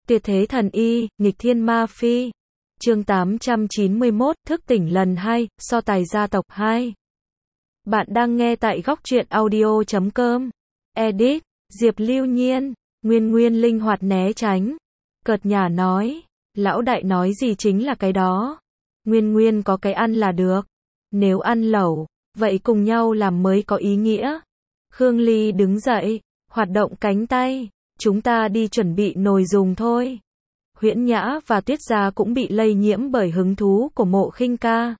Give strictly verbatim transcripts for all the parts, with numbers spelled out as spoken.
Tuyệt thế thần y, nghịch thiên ma phi. Chương tám trăm chín mươi mốt, thức tỉnh lần hai, so tài gia tộc hai. Bạn đang nghe tại góc truyện audio chấm com. Edit, Diệp Lưu Nhiên, Nguyên Nguyên linh hoạt né tránh. Cợt nhả nói, lão đại nói gì chính là cái đó. Nguyên Nguyên có cái ăn là được. Nếu ăn lẩu, vậy cùng nhau làm mới có ý nghĩa. Khương Ly đứng dậy, hoạt động cánh tay. Chúng ta đi chuẩn bị nồi dùng thôi. Huyễn Nhã và Tuyết Gia cũng bị lây nhiễm bởi hứng thú của Mộ Khinh Ca.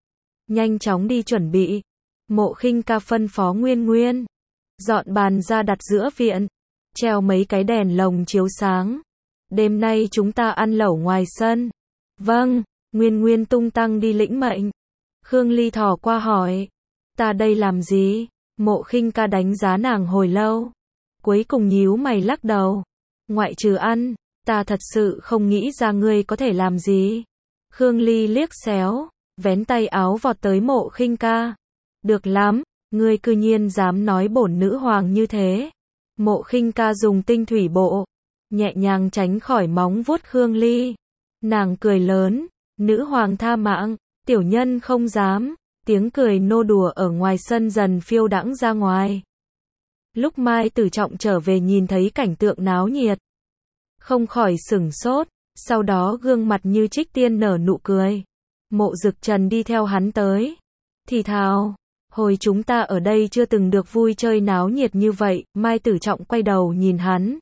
Nhanh chóng đi chuẩn bị. Mộ Khinh Ca phân phó Nguyên Nguyên. Dọn bàn ra đặt giữa viện. Treo mấy cái đèn lồng chiếu sáng. Đêm nay chúng ta ăn lẩu ngoài sân. Vâng, Nguyên Nguyên tung tăng đi lĩnh mệnh. Khương Ly thò qua hỏi. Ta đây làm gì? Mộ Khinh Ca đánh giá nàng hồi lâu. Cuối cùng nhíu mày lắc đầu. Ngoại trừ ăn, ta thật sự không nghĩ ra ngươi có thể làm gì. Khương Ly liếc xéo, vén tay áo vọt tới Mộ Khinh Ca. Được lắm, ngươi cư nhiên dám nói bổn nữ hoàng như thế. Mộ Khinh Ca dùng tinh thủy bộ, nhẹ nhàng tránh khỏi móng vuốt Khương Ly. Nàng cười lớn, nữ hoàng tha mạng, tiểu nhân không dám. Tiếng cười nô đùa ở ngoài sân dần phiêu đãng ra ngoài. Lúc Mai Tử Trọng trở về nhìn thấy cảnh tượng náo nhiệt, không khỏi sửng sốt, sau đó gương mặt như trích tiên nở nụ cười. Mộ Dực Trần đi theo hắn tới, thì thào, hồi chúng ta ở đây chưa từng được vui chơi náo nhiệt như vậy. Mai Tử Trọng quay đầu nhìn hắn,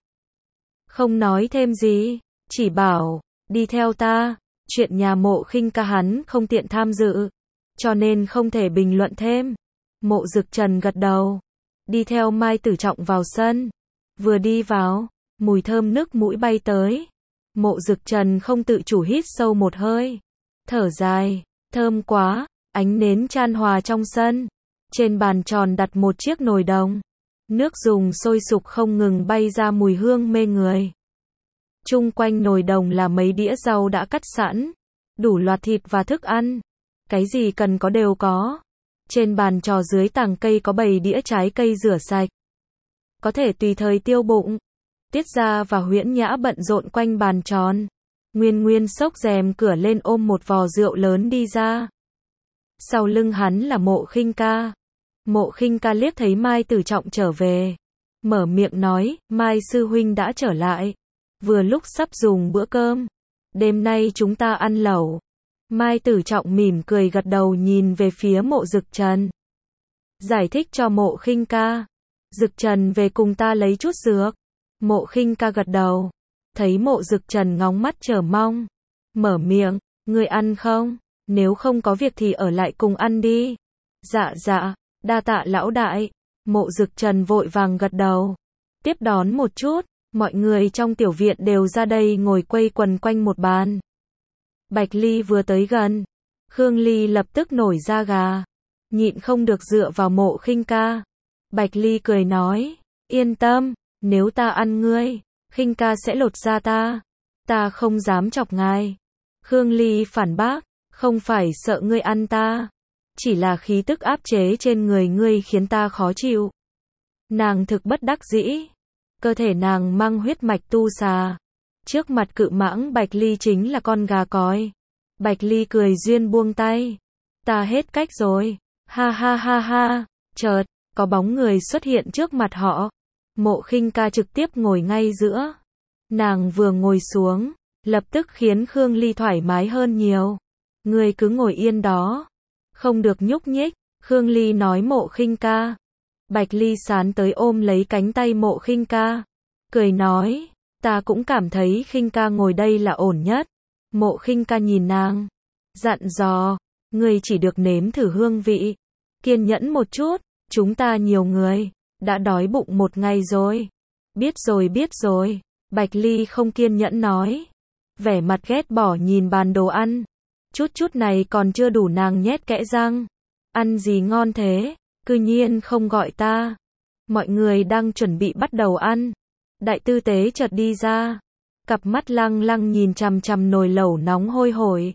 không nói thêm gì, chỉ bảo, đi theo ta. Chuyện nhà Mộ Khinh Ca hắn không tiện tham dự, cho nên không thể bình luận thêm. Mộ Dực Trần gật đầu, đi theo Mai Tử Trọng vào sân. Vừa đi vào, mùi thơm nước mũi bay tới. Mộ Dực Trần không tự chủ hít sâu một hơi, thở dài, thơm quá. Ánh nến chan hòa trong sân. Trên bàn tròn đặt một chiếc nồi đồng. Nước dùng sôi sục không ngừng bay ra mùi hương mê người. Chung quanh nồi đồng là mấy đĩa rau đã cắt sẵn, đủ loạt thịt và thức ăn. Cái gì cần có đều có. Trên bàn trò dưới tàng cây có bày đĩa trái cây rửa sạch, có thể tùy thời tiêu bụng. Tiết Gia và Huyễn Nhã bận rộn quanh bàn tròn. Nguyên Nguyên xốc rèm cửa lên ôm một vò rượu lớn đi ra. Sau lưng hắn là Mộ Khinh Ca. Mộ Khinh Ca liếc thấy Mai Tử Trọng trở về, mở miệng nói, Mai sư huynh đã trở lại. Vừa lúc sắp dùng bữa cơm. Đêm nay chúng ta ăn lẩu. Mai Tử Trọng mỉm cười gật đầu nhìn về phía Mộ Dực Trần. Giải thích cho Mộ Khinh Ca. Dực Trần về cùng ta lấy chút dược. Mộ Khinh Ca gật đầu. Thấy Mộ Dực Trần ngóng mắt chờ mong, mở miệng, ngươi ăn không? Nếu không có việc thì ở lại cùng ăn đi. Dạ dạ, đa tạ lão đại. Mộ Dực Trần vội vàng gật đầu. Tiếp đón một chút, mọi người trong tiểu viện đều ra đây ngồi quây quần quanh một bàn. Bạch Ly vừa tới gần, Khương Ly lập tức nổi da gà, nhịn không được dựa vào Mộ Khinh Ca. Bạch Ly cười nói, yên tâm, nếu ta ăn ngươi, Khinh Ca sẽ lột da ta. Ta không dám chọc ngài. Khương Ly phản bác, không phải sợ ngươi ăn ta, chỉ là khí tức áp chế trên người ngươi khiến ta khó chịu. Nàng thực bất đắc dĩ, cơ thể nàng mang huyết mạch tu xà. Trước mặt cự mãng Bạch Ly chính là con gà còi. Bạch Ly cười duyên buông tay. Ta hết cách rồi. Ha ha ha ha. Chợt, có bóng người xuất hiện trước mặt họ. Mộ Khinh Ca trực tiếp ngồi ngay giữa. Nàng vừa ngồi xuống, lập tức khiến Khương Ly thoải mái hơn nhiều. Ngươi cứ ngồi yên đó, không được nhúc nhích. Khương Ly nói Mộ Khinh Ca. Bạch Ly sán tới ôm lấy cánh tay Mộ Khinh Ca, cười nói, ta cũng cảm thấy Khinh Ca ngồi đây là ổn nhất. Mộ Khinh Ca nhìn nàng, dặn dò, ngươi chỉ được nếm thử hương vị, kiên nhẫn một chút, chúng ta nhiều người, đã đói bụng một ngày rồi. Biết rồi biết rồi. Bạch Ly không kiên nhẫn nói, vẻ mặt ghét bỏ nhìn bàn đồ ăn. Chút chút này còn chưa đủ nàng nhét kẽ răng. Ăn gì ngon thế, cư nhiên không gọi ta. Mọi người đang chuẩn bị bắt đầu ăn. Đại tư tế chợt đi ra, cặp mắt lăng lăng nhìn chằm chằm nồi lẩu nóng hôi hổi.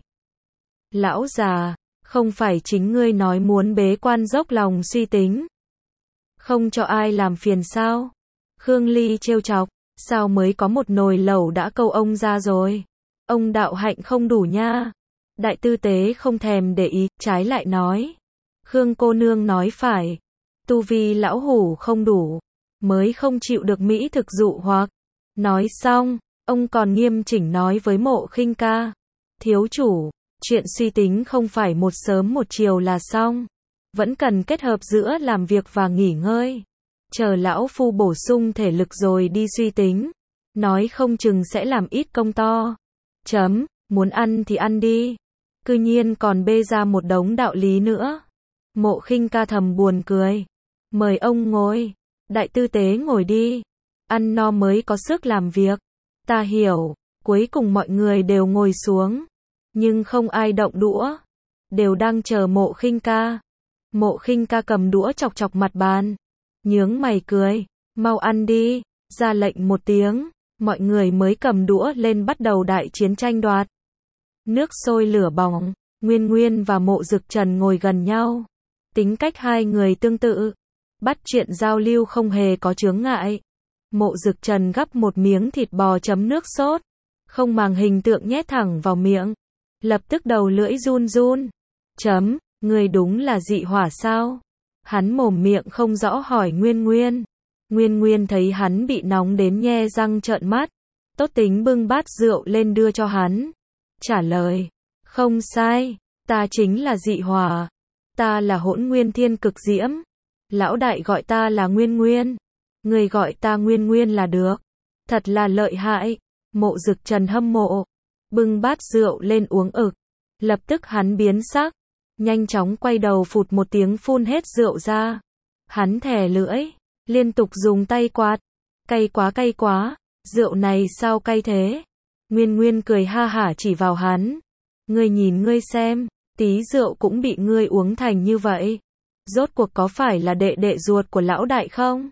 Lão già, không phải chính ngươi nói muốn bế quan dốc lòng suy tính, không cho ai làm phiền sao? Khương Ly trêu chọc, Sao mới có một nồi lẩu đã câu ông ra rồi? Ông đạo hạnh không đủ nha. Đại tư tế không thèm để ý, trái lại nói. Khương cô nương nói phải. Tu vi lão hủ không đủ, mới không chịu được mỹ thực dụ hoặc. Nói xong, ông còn nghiêm chỉnh nói với Mộ Khinh Ca. Thiếu chủ, chuyện suy tính không phải một sớm một chiều là xong. Vẫn cần kết hợp giữa làm việc và nghỉ ngơi. Chờ lão phu bổ sung thể lực rồi đi suy tính. Nói không chừng sẽ làm ít công to. Chấm, muốn ăn thì ăn đi. Cư nhiên còn bê ra một đống đạo lý nữa. Mộ Khinh Ca thầm buồn cười. Mời ông ngồi. Đại tư tế ngồi đi. Ăn no mới có sức làm việc. Ta hiểu. Cuối cùng mọi người đều ngồi xuống. Nhưng không ai động đũa. Đều đang chờ Mộ Khinh Ca. Mộ Khinh Ca cầm đũa chọc chọc mặt bàn. Nhướng mày cười. Mau ăn đi. Ra lệnh một tiếng. Mọi người mới cầm đũa lên bắt đầu đại chiến tranh đoạt. Nước sôi lửa bỏng. Nguyên Nguyên và Mộ Dực Trần ngồi gần nhau. Tính cách hai người tương tự. Bắt chuyện giao lưu không hề có chướng ngại. Mộ Dực Trần gắp một miếng thịt bò chấm nước sốt. Không màng hình tượng nhét thẳng vào miệng. Lập tức đầu lưỡi run run. Chấm, người đúng là dị hỏa sao? Hắn mồm miệng không rõ hỏi Nguyên Nguyên. Nguyên Nguyên thấy hắn bị nóng đến nhe răng trợn mắt. Tốt tính bưng bát rượu lên đưa cho hắn. Trả lời. Không sai, ta chính là dị hỏa. Ta là Hỗn Nguyên Thiên Cực Diễm. Lão đại gọi ta là Nguyên Nguyên. Người gọi ta Nguyên Nguyên là được. Thật là lợi hại. Mộ Dực Trần hâm mộ. Bưng bát rượu lên uống ực. Lập tức hắn biến sắc. Nhanh chóng quay đầu phụt một tiếng phun hết rượu ra. Hắn thè lưỡi. Liên tục dùng tay quạt. Cay quá cay quá. Rượu này sao cay thế? Nguyên Nguyên cười ha hả chỉ vào hắn. Ngươi nhìn ngươi xem. Tí rượu cũng bị ngươi uống thành như vậy. Rốt cuộc có phải là đệ đệ ruột của lão đại không?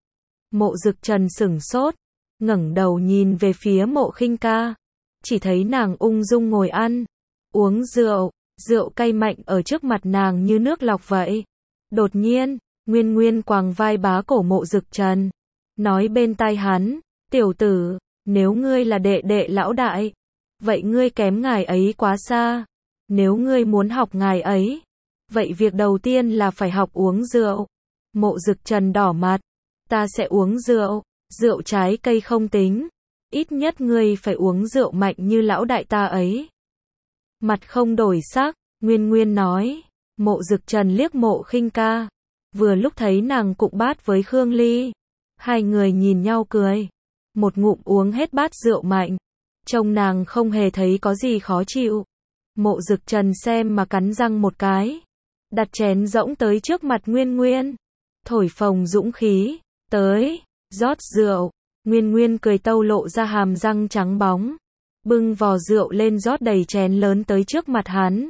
Mộ Dực Trần sửng sốt. Ngẩng đầu nhìn về phía Mộ Khinh Ca. Chỉ thấy nàng ung dung ngồi ăn. Uống rượu. Rượu cay mạnh ở trước mặt nàng như nước lọc vậy. Đột nhiên, Nguyên Nguyên quàng vai bá cổ Mộ Dực Trần. Nói bên tai hắn. Tiểu tử, nếu ngươi là đệ đệ lão đại. Vậy ngươi kém ngài ấy quá xa. Nếu ngươi muốn học ngài ấy. Vậy việc đầu tiên là phải học uống rượu. Mộ Dực Trần đỏ mặt. Ta sẽ uống rượu. Rượu trái cây không tính. Ít nhất ngươi phải uống rượu mạnh như lão đại ta ấy. Mặt không đổi sắc, Nguyên Nguyên nói. Mộ Dực Trần liếc Mộ Khinh Ca. Vừa lúc thấy nàng cụng bát với Khương Ly. Hai người nhìn nhau cười. Một ngụm uống hết bát rượu mạnh. Trông nàng không hề thấy có gì khó chịu. Mộ Dực Trần xem mà cắn răng một cái. Đặt chén rỗng tới trước mặt Nguyên Nguyên. Thổi phồng dũng khí. Tới, rót rượu. Nguyên Nguyên cười tâu lộ ra hàm răng trắng bóng. Bưng vò rượu lên rót đầy chén lớn tới trước mặt hắn.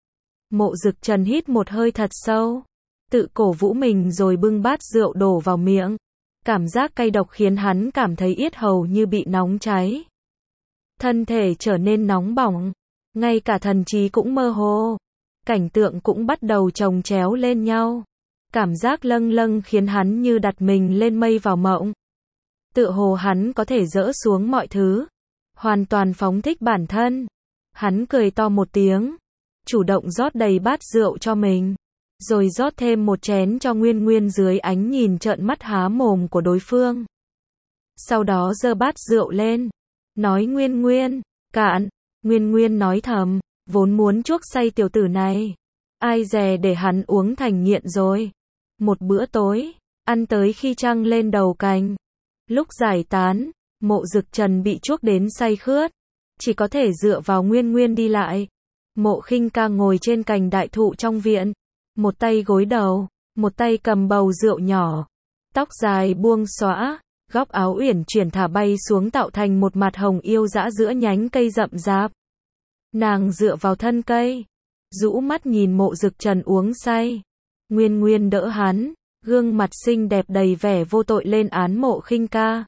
Mộ Dực Trần hít một hơi thật sâu. Tự cổ vũ mình rồi bưng bát rượu đổ vào miệng. Cảm giác cay độc khiến hắn cảm thấy yết hầu như bị nóng cháy. Thân thể trở nên nóng bỏng. Ngay cả thần trí cũng mơ hồ. Cảnh tượng cũng bắt đầu chồng chéo lên nhau. Cảm giác lâng lâng khiến hắn như đặt mình lên mây vào mộng. Tựa hồ hắn có thể dỡ xuống mọi thứ. Hoàn toàn phóng thích bản thân. Hắn cười to một tiếng. Chủ động rót đầy bát rượu cho mình. Rồi rót thêm một chén cho Nguyên Nguyên dưới ánh nhìn trợn mắt há mồm của đối phương. Sau đó giơ bát rượu lên. Nói Nguyên Nguyên, cạn. Nguyên Nguyên nói thầm, vốn muốn chuốc say tiểu tử này. Ai dè để hắn uống thành nghiện rồi. Một bữa tối, ăn tới khi trăng lên đầu cành. Lúc giải tán, Mộ Dực Trần bị chuốc đến say khướt. Chỉ có thể dựa vào Nguyên Nguyên đi lại. Mộ Khinh Ca ngồi trên cành đại thụ trong viện. Một tay gối đầu, một tay cầm bầu rượu nhỏ. Tóc dài buông xõa, góc áo uyển chuyển thả bay xuống tạo thành một mặt hồng yêu dã giữa nhánh cây rậm rạp. Nàng dựa vào thân cây, rũ mắt nhìn Mộ Dực Trần uống say. Nguyên Nguyên đỡ hắn, gương mặt xinh đẹp đầy vẻ vô tội lên án Mộ Khinh Ca.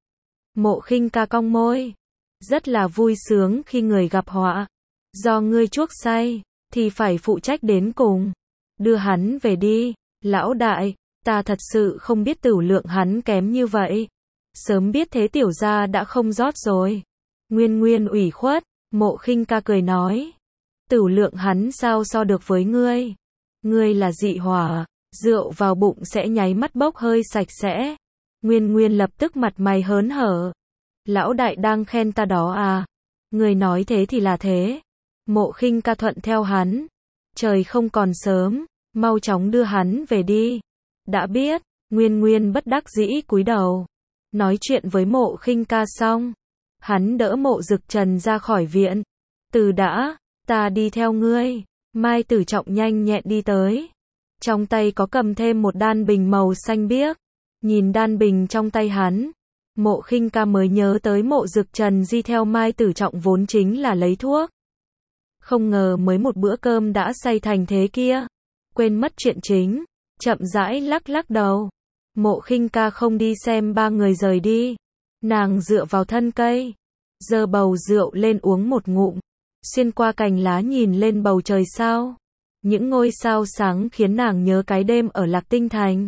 Mộ Khinh Ca cong môi, rất là vui sướng khi người gặp họa. Do ngươi chuốc say, thì phải phụ trách đến cùng. Đưa hắn về đi, lão đại, ta thật sự không biết tửu lượng hắn kém như vậy. Sớm biết thế tiểu gia đã không rót rồi. Nguyên Nguyên ủy khuất, Mộ Khinh Ca cười nói. Tửu lượng hắn sao so được với ngươi. Ngươi là dị hỏa, rượu vào bụng sẽ nháy mắt bốc hơi sạch sẽ. Nguyên Nguyên lập tức mặt mày hớn hở. Lão đại đang khen ta đó à? Ngươi nói thế thì là thế. Mộ Khinh Ca thuận theo hắn. Trời không còn sớm, mau chóng đưa hắn về đi. Đã biết, Nguyên Nguyên bất đắc dĩ cúi đầu. Nói chuyện với Mộ Khinh Ca xong, hắn đỡ Mộ Dực Trần ra khỏi viện. Từ đã, ta đi theo ngươi. Mai Tử Trọng nhanh nhẹn đi tới. Trong tay có cầm thêm một đan bình màu xanh biếc. Nhìn đan bình trong tay hắn, Mộ Khinh Ca mới nhớ tới Mộ Dực Trần đi theo Mai Tử Trọng vốn chính là lấy thuốc. Không ngờ mới một bữa cơm đã say thành thế kia. Quên mất chuyện chính, chậm rãi lắc lắc đầu. Mộ Khinh Ca không đi xem ba người rời đi. Nàng dựa vào thân cây, giơ bầu rượu lên uống một ngụm. Xuyên qua cành lá nhìn lên bầu trời sao. Những ngôi sao sáng khiến nàng nhớ cái đêm ở Lạc Tinh Thành.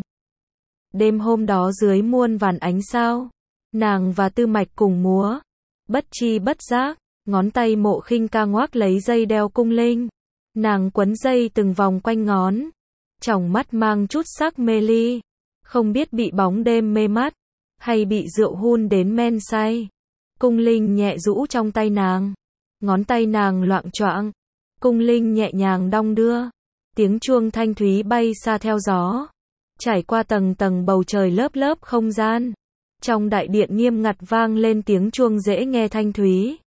Đêm hôm đó dưới muôn vàn ánh sao, nàng và Tư Mạch cùng múa. Bất chi bất giác, ngón tay Mộ Khinh Ca ngoác lấy dây đeo cung linh. Nàng quấn dây từng vòng quanh ngón. Tròng mắt mang chút sắc mê ly. Không biết bị bóng đêm mê mắt, hay bị rượu hun đến men say. Cung linh nhẹ rũ trong tay nàng. Ngón tay nàng loạng choạng. Cung linh nhẹ nhàng đong đưa. Tiếng chuông thanh thúy bay xa theo gió. Trải qua tầng tầng bầu trời lớp lớp không gian. Trong đại điện nghiêm ngặt vang lên tiếng chuông dễ nghe thanh thúy.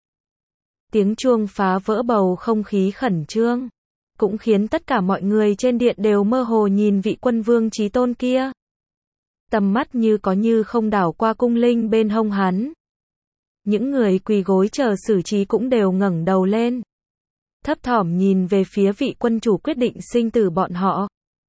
Tiếng chuông phá vỡ bầu không khí khẩn trương. Cũng khiến tất cả mọi người trên điện đều mơ hồ nhìn vị quân vương chí tôn kia. Tầm mắt như có như không đảo qua cung linh bên hông hắn. Những người quỳ gối chờ xử trí cũng đều ngẩng đầu lên. Thấp thỏm nhìn về phía vị quân chủ quyết định sinh tử bọn họ.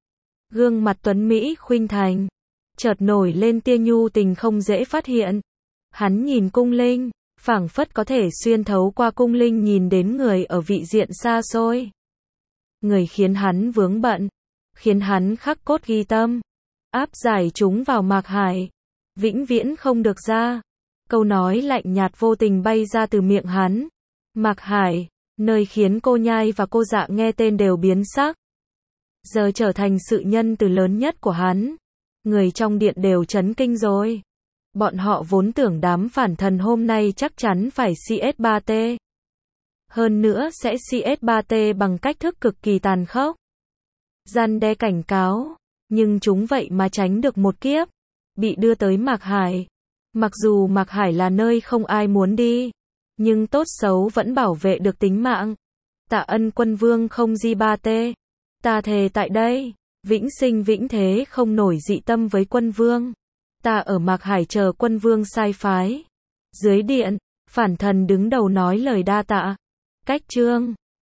Gương mặt tuấn Mỹ khuynh thành, chợt nổi lên tia nhu tình không dễ phát hiện. Hắn nhìn cung linh, phảng phất có thể xuyên thấu qua cung linh nhìn đến người ở vị diện xa xôi. Người khiến hắn vướng bận, khiến hắn khắc cốt ghi tâm. Áp giải chúng vào Mạc Hải, vĩnh viễn không được ra. Câu nói lạnh nhạt vô tình bay ra từ miệng hắn. Mạc Hải, nơi khiến cô nhai và cô dạ nghe tên đều biến sắc. Giờ trở thành sự nhân từ lớn nhất của hắn. Người trong điện đều chấn kinh rồi. Bọn họ vốn tưởng đám phản thần hôm nay chắc chắn phải xê ét ba tê. Hơn nữa sẽ xê ét ba tê bằng cách thức cực kỳ tàn khốc. Răn đe cảnh cáo. Nhưng chúng vậy mà tránh được một kiếp. Bị đưa tới Mạc Hải. Mặc dù Mạc Hải là nơi không ai muốn đi. Nhưng tốt xấu vẫn bảo vệ được tính mạng. Tạ ân quân vương không di ba tê. Ta thề tại đây, vĩnh sinh vĩnh thế không nổi dị tâm với quân vương. Ta ở Mạc Hải chờ quân vương sai phái. Dưới điện, phản thần đứng đầu nói lời đa tạ. Cách chương